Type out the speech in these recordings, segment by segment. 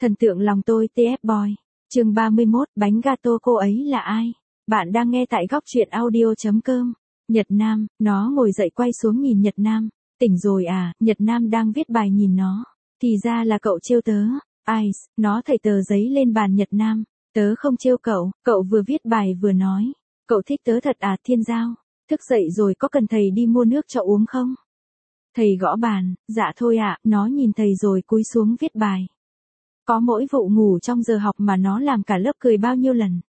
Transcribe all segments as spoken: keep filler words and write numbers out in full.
Thần tượng lòng tôi tê ép Boy. Chương ba mươi mốt, bánh gato cô ấy là ai? Bạn đang nghe tại góc truyện audio chấm com. Nhật Nam, nó ngồi dậy quay xuống nhìn Nhật Nam. Tỉnh rồi à? Nhật Nam đang viết bài nhìn nó. Thì ra là cậu trêu tớ. Ice, nó thảy tờ giấy lên bàn Nhật Nam. Tớ không trêu cậu, cậu vừa viết bài vừa nói. Cậu thích tớ thật à Thiên Giao? Thức dậy rồi có cần thầy đi mua nước cho uống không? Thầy gõ bàn, dạ thôi ạ, nó nhìn thầy rồi cúi xuống viết bài. Có mỗi vụ ngủ trong giờ học mà nó làm cả lớp cười bao nhiêu lần.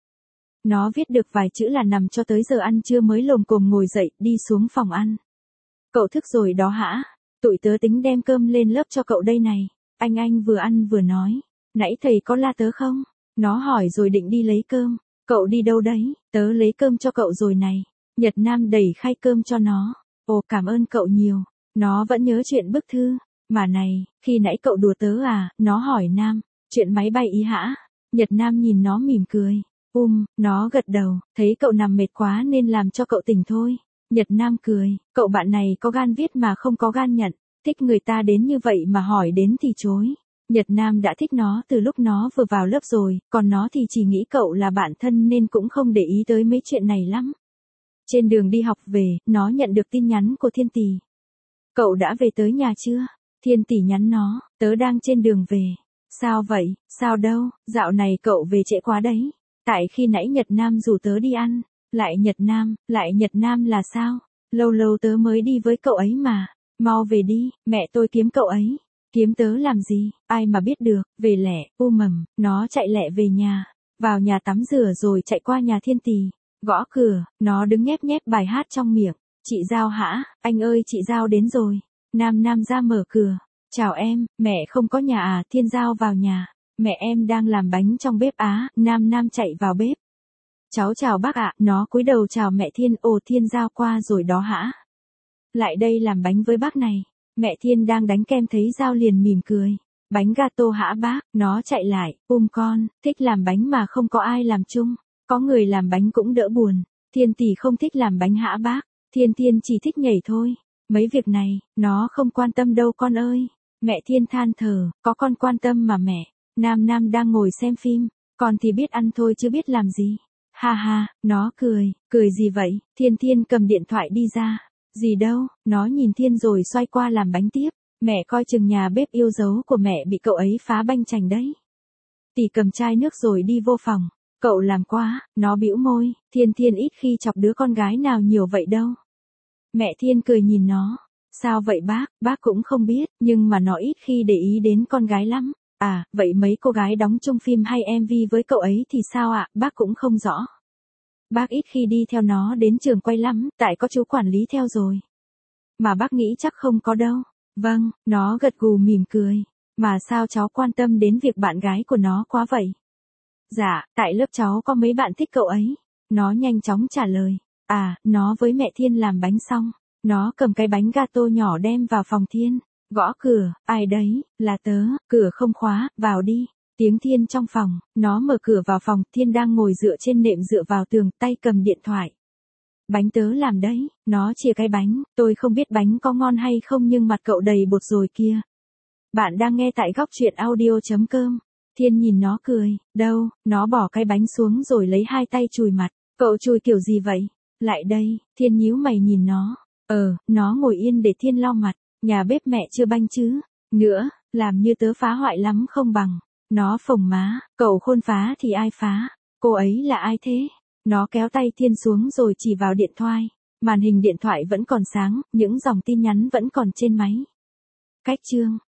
Nó viết được vài chữ là nằm cho tới giờ ăn trưa mới lồm cồm ngồi dậy, đi xuống phòng ăn. Cậu thức rồi đó hả? Tụi tớ tính đem cơm lên lớp cho cậu đây này. Anh anh vừa ăn vừa nói. Nãy thầy có la tớ không? Nó hỏi rồi định đi lấy cơm. Cậu đi đâu đấy? Tớ lấy cơm cho cậu rồi này. Nhật Nam đẩy khay cơm cho nó. Ồ cảm ơn cậu nhiều. Nó vẫn nhớ chuyện bức thư. Mà này, khi nãy cậu đùa tớ à? Nó hỏi Nam. Chuyện máy bay ý hả? Nhật Nam nhìn nó mỉm cười. Um, nó gật đầu, thấy cậu nằm mệt quá nên làm cho cậu tỉnh thôi. Nhật Nam cười, cậu bạn này có gan viết mà không có gan nhận, thích người ta đến như vậy mà hỏi đến thì chối. Nhật Nam đã thích nó từ lúc nó vừa vào lớp rồi, còn nó thì chỉ nghĩ cậu là bạn thân nên cũng không để ý tới mấy chuyện này lắm. Trên đường đi học về, nó nhận được tin nhắn của Thiên Tỷ. Cậu đã về tới nhà chưa? Thiên Tỷ nhắn nó, tớ đang trên đường về. Sao vậy? Sao đâu, dạo này cậu về trễ quá đấy. Tại khi nãy Nhật Nam rủ tớ đi ăn. Lại Nhật Nam, lại Nhật Nam là sao? Lâu lâu tớ mới đi với cậu ấy mà. Mau về đi, mẹ tôi kiếm cậu ấy. Kiếm tớ làm gì, ai mà biết được, về lẹ, u mầm, nó chạy lẹ về nhà. Vào nhà tắm rửa rồi chạy qua nhà Thiên Tỷ. Gõ cửa, nó đứng nhép nhép bài hát trong miệng. Chị Giao hả, anh ơi chị Giao đến rồi. Nam Nam ra mở cửa. Chào em, mẹ không có nhà à? Thiên Giao vào nhà. Mẹ em đang làm bánh trong bếp á. Nam Nam chạy vào bếp. Cháu chào bác ạ, nó cúi đầu chào mẹ Thiên. Ồ Thiên Giao qua rồi đó hả? Lại đây làm bánh với bác này. Mẹ Thiên đang đánh kem thấy Giao liền mỉm cười. Bánh gato hả bác? Nó chạy lại, um con, thích làm bánh mà không có ai làm chung. Có người làm bánh cũng đỡ buồn. Thiên Tỷ không thích làm bánh hả bác? Thiên Thiên chỉ thích nhảy thôi. Mấy việc này, nó không quan tâm đâu con ơi. Mẹ Thiên than thở, có con quan tâm mà mẹ. Nam Nam đang ngồi xem phim, con thì biết ăn thôi chứ biết làm gì. Ha ha, nó cười, cười gì vậy? Thiên Thiên cầm điện thoại đi ra. Gì đâu, nó nhìn Thiên rồi xoay qua làm bánh tiếp. Mẹ coi chừng nhà bếp yêu dấu của mẹ bị cậu ấy phá banh chành đấy. Tỷ cầm chai nước rồi đi vô phòng. Cậu làm quá, nó bĩu môi. Thiên Thiên ít khi chọc đứa con gái nào nhiều vậy đâu. Mẹ Thiên cười nhìn nó. Sao vậy bác? Bác cũng không biết, nhưng mà nó ít khi để ý đến con gái lắm. À, vậy mấy cô gái đóng chung phim hay em vê với cậu ấy thì sao ạ? À? Bác cũng không rõ. Bác ít khi đi theo nó đến trường quay lắm, tại có chú quản lý theo rồi. Mà bác nghĩ chắc không có đâu. Vâng, nó gật gù mỉm cười. Mà sao cháu quan tâm đến việc bạn gái của nó quá vậy? Dạ, tại lớp cháu có mấy bạn thích cậu ấy. Nó nhanh chóng trả lời. À, nó với mẹ Thiên làm bánh xong. Nó cầm cái bánh gato nhỏ đem vào phòng Thiên. Gõ cửa, ai đấy, là tớ, cửa không khóa, vào đi. Tiếng Thiên trong phòng, nó mở cửa vào phòng, Thiên đang ngồi dựa trên nệm dựa vào tường, tay cầm điện thoại. Bánh tớ làm đấy, nó chia cái bánh, tôi không biết bánh có ngon hay không nhưng mặt cậu đầy bột rồi kia. Bạn đang nghe tại góc truyện audio chấm com. Thiên nhìn nó cười, đâu, nó bỏ cái bánh xuống rồi lấy hai tay chùi mặt. Cậu chùi kiểu gì vậy? Lại đây, Thiên nhíu mày nhìn nó. Ờ, nó ngồi yên để Thiên lau mặt. Nhà bếp mẹ chưa banh chứ. Nữa, làm như tớ phá hoại lắm không bằng. Nó phồng má, cậu khôn phá thì ai phá? Cô ấy là ai thế? Nó kéo tay Thiên xuống rồi chỉ vào điện thoại. Màn hình điện thoại vẫn còn sáng, những dòng tin nhắn vẫn còn trên máy. Cách chương,